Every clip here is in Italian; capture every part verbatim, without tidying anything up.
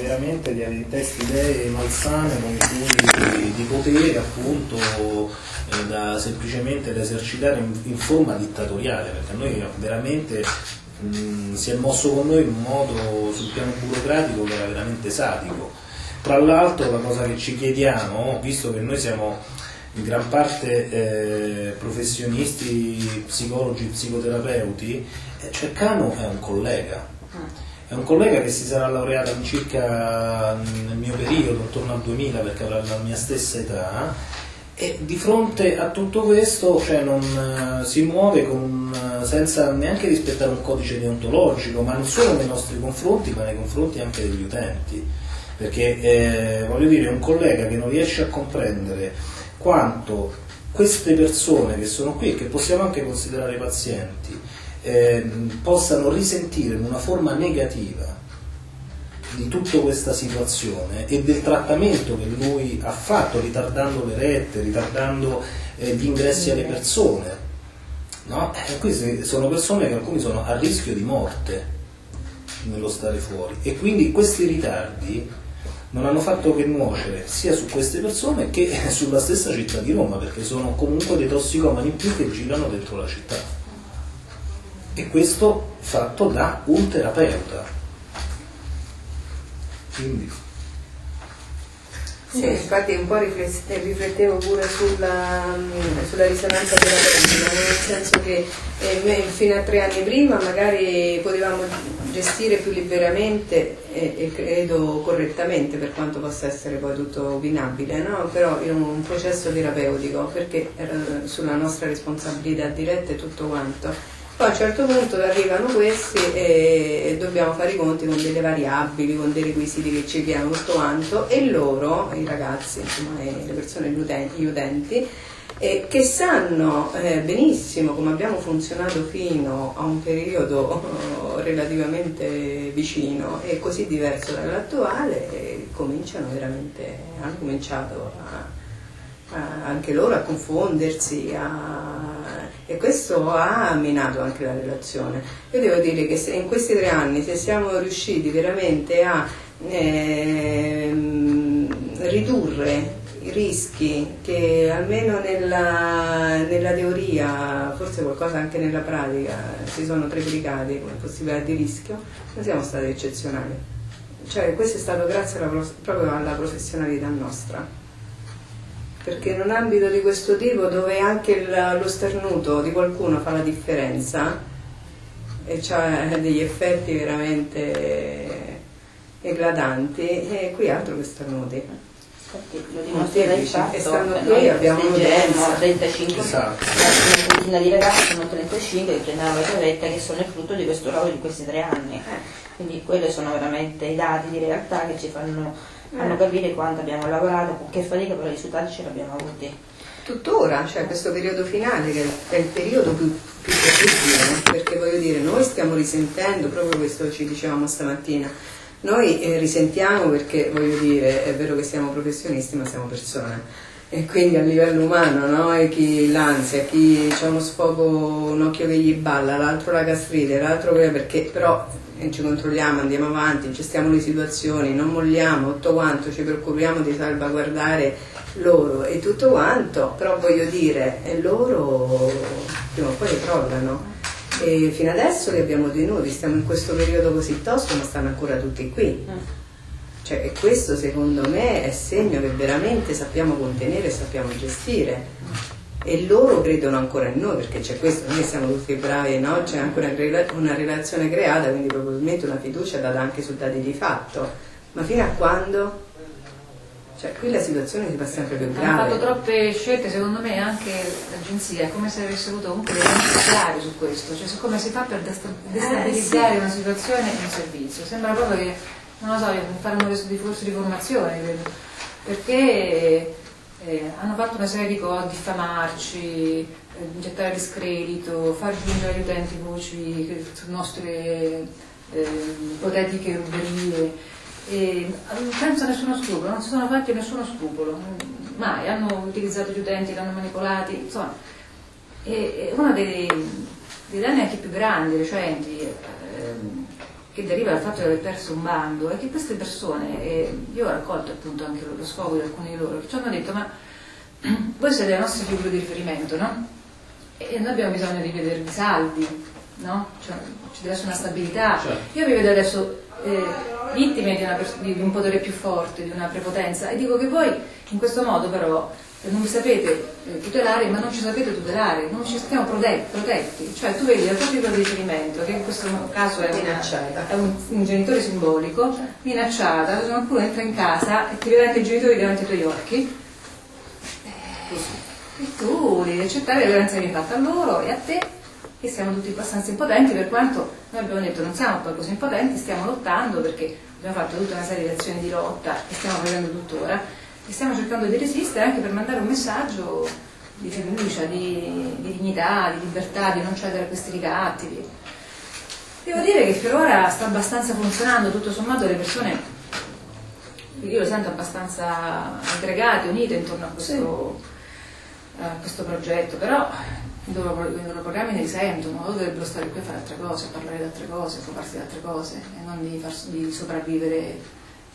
chiaramente di, di testi idee malsane con cui di potere appunto eh, da, semplicemente da esercitare in, in forma dittatoriale, perché noi veramente mh, si è mosso con noi in un modo sul piano burocratico che era veramente sadico. Tra l'altro la cosa che ci chiediamo, visto che noi siamo in gran parte eh, professionisti, psicologi, psicoterapeuti, eh, cioè Cano è un collega. È un collega che si sarà laureato circa nel mio periodo, attorno al duemila, perché avrà la mia stessa età, e di fronte a tutto questo cioè, non, uh, si muove con, uh, senza neanche rispettare un codice deontologico, ma non solo nei nostri confronti, ma nei confronti anche degli utenti. Perché, eh, voglio dire, un collega che non riesce a comprendere quanto queste persone che sono qui, che possiamo anche considerare pazienti, Eh, possano risentire in una forma negativa di tutta questa situazione e del trattamento che lui ha fatto, ritardando le rette, ritardando eh, gli ingressi alle persone, no? Eh, queste sono persone che alcuni sono a rischio di morte nello stare fuori, e quindi questi ritardi non hanno fatto che nuocere sia su queste persone che sulla stessa città di Roma, perché sono comunque dei tossicomani in più che girano dentro la città. E questo fatto da un terapeuta. Quindi. Sì, infatti un po' riflettevo pure sulla, sulla risonanza terapeutica, nel senso che eh, fino a tre anni prima magari potevamo gestire più liberamente e, e credo correttamente, per quanto possa essere poi tutto opinabile, no? Però in un processo terapeutico, perché era sulla nostra responsabilità diretta e tutto quanto. Poi a un certo punto arrivano questi e dobbiamo fare i conti con delle variabili, con dei requisiti che ci chiedono tutto quanto, e loro, i ragazzi, insomma, le persone, gli utenti, gli utenti eh, che sanno eh, benissimo come abbiamo funzionato fino a un periodo oh, relativamente vicino e così diverso dall'attuale, eh, cominciano veramente, hanno cominciato a, a, anche loro a confondersi, a e questo ha minato anche la relazione. Io devo dire che se in questi tre anni se siamo riusciti veramente a ehm, ridurre i rischi che almeno nella, nella teoria, forse qualcosa anche nella pratica, si sono triplicati come possibilità di rischio, non siamo stati eccezionali. Cioè questo è stato grazie alla, proprio alla professionalità nostra. Perché in un ambito di questo tipo, dove anche il, lo starnuto di qualcuno fa la differenza e ha degli effetti veramente eclatanti, e qui altro che starnuti. Infatti lo dimostra il fatto e stanno che qui, noi abbiamo festeggeremo trentacinque, esatto. Una ventina di ragazzi sono trentacinque che prenderanno la tavoletta, che sono il frutto di questo lavoro di questi tre anni. Quindi quelli sono veramente i dati di realtà che ci fanno fanno capire quanto abbiamo lavorato, con che fatica, però i risultati ce li abbiamo avuti. Tuttora, cioè questo periodo finale che è il periodo più, più terribile, perché voglio dire, noi stiamo risentendo, proprio questo ci dicevamo stamattina, noi eh, risentiamo perché, voglio dire, è vero che siamo professionisti ma siamo persone, e quindi a livello umano, no? E chi l'ansia, chi ha uno sfogo, un occhio che gli balla, l'altro la gastrite, l'altro perché però e ci controlliamo, andiamo avanti, gestiamo le situazioni, non molliamo, tutto quanto, ci preoccupiamo di salvaguardare loro e tutto quanto, però voglio dire, e loro prima o poi crollano. E fino adesso li abbiamo tenuti, stiamo in questo periodo così tosto, ma stanno ancora tutti qui. Cioè, e questo secondo me è segno che veramente sappiamo contenere e sappiamo gestire. E loro credono ancora in noi, perché c'è questo, noi siamo tutti bravi, no? C'è anche una, una relazione creata, quindi probabilmente una fiducia data anche su dati di fatto, ma fino a quando? Cioè qui la situazione si fa sempre più grave. Hanno fatto troppe scelte, secondo me anche l'agenzia, è come se avesse avuto comunque dei limiti chiari su questo, cioè su come si fa per destabilizzare eh, sì. una situazione e un servizio. Sembra proprio che, non lo so, fare un corso di formazione, credo, perché Eh, hanno fatto una serie di cose, diffamarci, eh, gettare discredito, far giungere agli utenti voci su nostre eh, ipotetiche ruberie, e senza nessuno scrupolo, non si sono fatti nessuno scrupolo, mai, hanno utilizzato gli utenti, li hanno manipolati, insomma. E, e uno dei, dei danni anche più grandi, recenti, eh, che deriva dal fatto di aver perso un bando è che queste persone, e io ho raccolto appunto anche lo sfogo di alcuni di loro, che ci hanno detto: ma voi siete le nostre figure di riferimento, no? E noi abbiamo bisogno di vedervi saldi, no? Cioè, ci deve essere una stabilità. Certo. Io vi vedo adesso eh, vittime di, una, di un potere più forte, di una prepotenza, e dico che voi in questo modo però non vi sapete eh, tutelare, ma non ci sapete tutelare, non ci stiamo protetti, protetti. Cioè tu vedi la tua figura di riferimento, che in questo caso è, una, è un, un genitore simbolico, minacciata, qualcuno entra in casa e ti vede anche i genitori davanti ai tuoi occhi, e tu devi accettare la violenza che viene fatta a loro e a te, che siamo tutti abbastanza impotenti, per quanto noi abbiamo detto non siamo poi così impotenti, stiamo lottando, perché abbiamo fatto tutta una serie di azioni di lotta e stiamo facendo tuttora, e stiamo cercando di resistere anche per mandare un messaggio di fiducia, di, di dignità, di libertà, di non cedere a questi ricatti. Devo dire che per ora sta abbastanza funzionando, tutto sommato le persone, io le sento abbastanza aggregate, unite intorno a questo, sì. a questo progetto, però i loro, i loro programmi ne risentono, loro dovrebbero stare qui a fare altre cose, a parlare di altre cose, a occuparsi di altre cose, e non di, far, di sopravvivere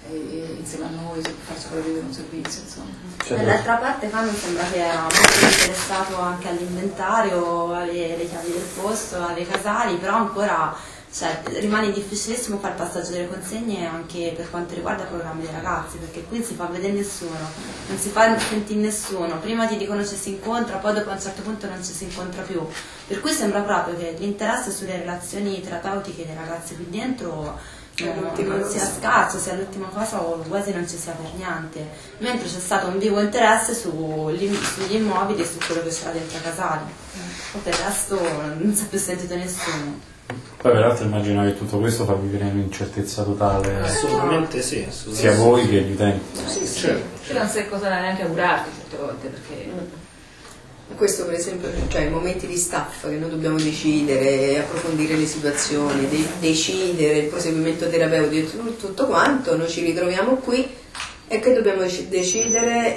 e insieme a noi, per far sopravvivere un servizio, insomma. Cioè, dall'altra parte Canon sembra che era molto interessato anche all'inventario, alle le chiavi del posto, alle casali, però ancora, cioè, rimane difficilissimo fare il passaggio delle consegne anche per quanto riguarda i programmi dei ragazzi, perché qui non si fa vedere nessuno, non si fa sentire nessuno, prima ti dicono ci si incontra, poi dopo a un certo punto non ci si incontra più, per cui sembra proprio che l'interesse sulle relazioni terapeutiche dei ragazzi qui dentro non, non sia scarso, sia l'ultima cosa o quasi non ci sia per niente, mentre c'è stato un vivo interesse sugli, sugli immobili e su quello che c'era dentro a Casali, o per il resto non si è più sentito nessuno. Poi peraltro immagino che tutto questo fa vivere un'incertezza totale. Assolutamente sì, assolutamente sia voi che gli utenti. Sì, sì, certo. Cioè non sai cosa neanche augurarti certe volte, perché questo per esempio, cioè i momenti di staff che noi dobbiamo decidere, approfondire le situazioni, de- decidere il proseguimento terapeutico, tutto, tutto quanto, noi ci ritroviamo qui e che dobbiamo decidere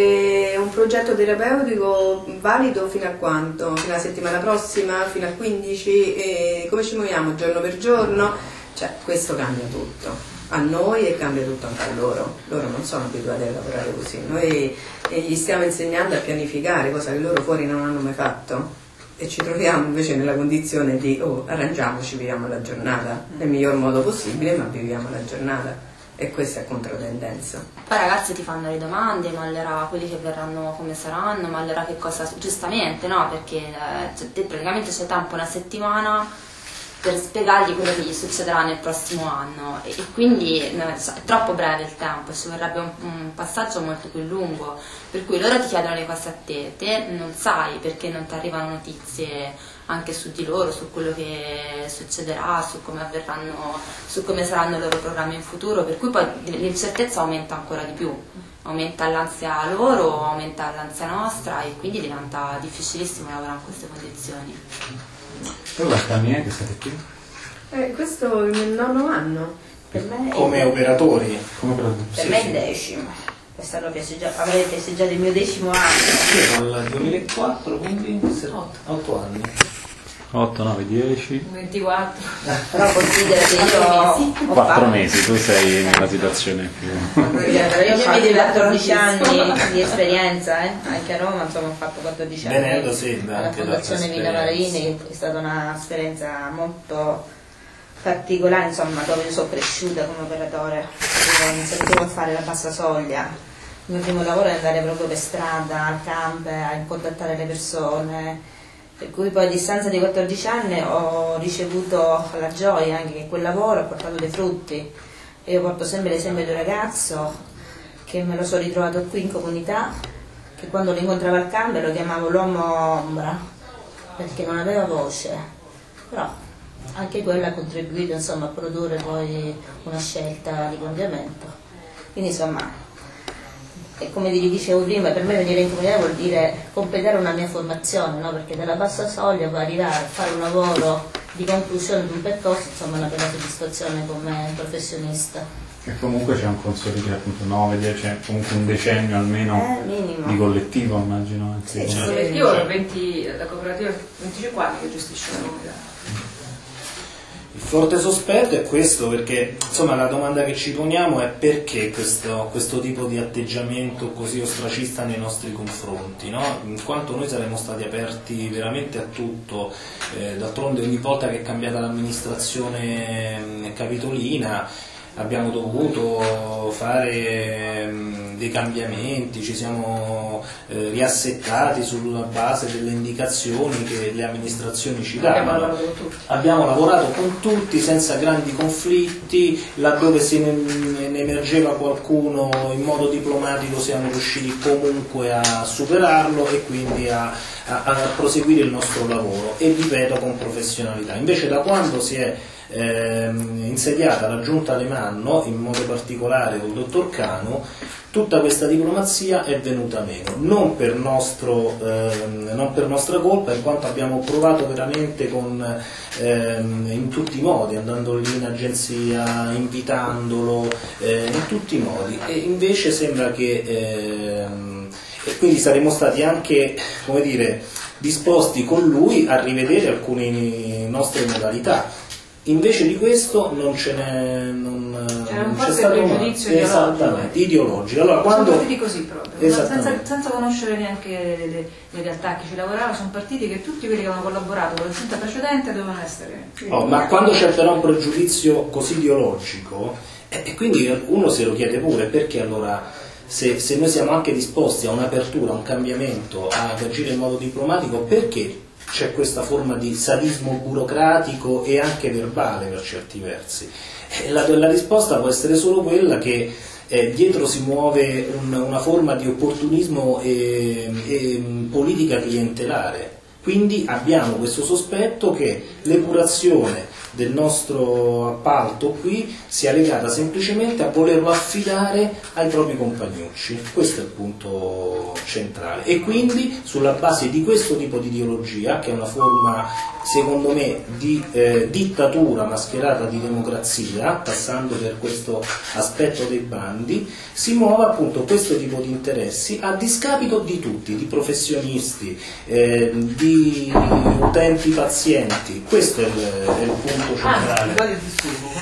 è un progetto terapeutico valido fino a quanto? Fino alla settimana prossima, fino al quindici, e come ci muoviamo giorno per giorno? Cioè questo cambia tutto a noi e cambia tutto anche a loro. Loro non sono abituati a lavorare così, noi gli stiamo insegnando a pianificare, cosa che loro fuori non hanno mai fatto, e ci troviamo invece nella condizione di oh, arrangiamoci, viviamo la giornata nel miglior modo possibile, ma viviamo la giornata, e questa è controtendenza. Poi i ragazzi ti fanno le domande, ma allora quelli che verranno come saranno, ma allora che cosa, giustamente no, perché eh, te praticamente c'è tempo una settimana per spiegargli quello che gli succederà nel prossimo anno, e, e quindi è troppo breve il tempo, ci vorrebbe un, un passaggio molto più lungo, per cui loro ti chiedono le cose a te, te non sai perché non ti arrivano notizie anche su di loro, su quello che succederà, su come avverranno, su come saranno i loro programmi in futuro, per cui poi l'incertezza aumenta ancora di più, aumenta l'ansia loro, aumenta l'ansia nostra, e quindi diventa difficilissimo lavorare in queste condizioni. Tu quanti anni è che siete qui? Eh, questo è il mio nono anno. Per me come operatori? Come per per sì, me è sì. il decimo. Quest'anno avrei festeggiato il mio decimo anno. Io dal duemilaquattro, quindi otto anni. otto, nove, dieci. ventiquattro. Però considera che io ho quattro fatto- mesi, tu sei nella situazione più. Io ho fatto quattordici anni di esperienza, eh? Anche a Roma, insomma, ho fatto quattordici anni Venendo, sì, alla anche Fondazione da Villa Marini, è stata un'esperienza molto particolare, insomma, dove io sono cresciuta come operatore. Io mi sentivo a fare la bassa soglia. Il mio primo lavoro è andare proprio per strada, al campo, a contattare le persone, per cui poi a distanza di quattordici anni ho ricevuto la gioia anche che quel lavoro ha portato dei frutti. E io porto sempre l'esempio di un ragazzo che me lo sono ritrovato qui in comunità, che quando lo incontravo al campo lo chiamavo l'uomo ombra, perché non aveva voce, però anche quello ha contribuito, insomma, a produrre poi una scelta di cambiamento. Quindi insomma, e come vi dicevo prima, per me venire in comunità vuol dire completare una mia formazione, no? Perché dalla bassa soglia poi arrivare a fare un lavoro di conclusione di un percorso, insomma, è una bella soddisfazione come professionista. E comunque c'è un consolidare appunto nove, dieci, comunque un decennio almeno Eh, minimo. di collettivo, immagino. Anche Sì, come- sì. Io ho venti, la cooperativa venticinque anni che gestisce la comunità. Il forte sospetto è questo, perché insomma la domanda che ci poniamo è perché questo, questo tipo di atteggiamento così ostracista nei nostri confronti, no? In quanto noi saremmo stati aperti veramente a tutto, eh, d'altronde ogni volta che è cambiata l'amministrazione capitolina abbiamo dovuto fare dei cambiamenti, ci siamo eh, riassettati sulla base delle indicazioni che le amministrazioni ci davano. Abbiamo lavorato con tutti. Abbiamo lavorato con tutti senza grandi conflitti, laddove se ne, ne emergeva qualcuno in modo diplomatico siamo riusciti comunque a superarlo e quindi a, a, a proseguire il nostro lavoro, e ripeto, con professionalità. Invece da quando si è Eh, insediata la giunta Alemanno, in modo particolare col dottor Canu, tutta questa diplomazia è venuta meno, non per, nostro, ehm, non per nostra colpa, in quanto abbiamo provato veramente con, ehm, in tutti i modi, andando lì in agenzia, invitandolo, eh, in tutti i modi, e invece sembra che ehm, e quindi saremmo stati anche, come dire, disposti con lui a rivedere alcune nostre modalità. Invece di questo non ce n'è, non, C'era un non c'è forte stato pregiudizio mai. Esattamente, ideologico. Allora, quando... Sono partiti così proprio, no? senza, Esattamente. senza conoscere neanche le, le, le realtà che ci lavoravano, sono partiti che tutti quelli che avevano collaborato con la giunta precedente dovevano essere... Oh, ma quando c'è però un pregiudizio così ideologico, e eh, quindi uno se lo chiede pure, perché allora se, se noi siamo anche disposti a un'apertura, a un cambiamento, ad agire in modo diplomatico, perché c'è questa forma di sadismo burocratico e anche verbale per certi versi? E la, la risposta può essere solo quella che eh, dietro si muove un, una forma di opportunismo e, e politica clientelare. Quindi abbiamo questo sospetto che l'epurazione del nostro appalto qui sia legata semplicemente a volerlo affidare ai propri compagnucci. Questo è il punto centrale, e quindi sulla base di questo tipo di ideologia, che è una forma secondo me di eh, dittatura mascherata di democrazia, passando per questo aspetto dei bandi, si muove appunto questo tipo di interessi a discapito di tutti, di professionisti, eh, di utenti pazienti. Questo è il, è il punto centrale.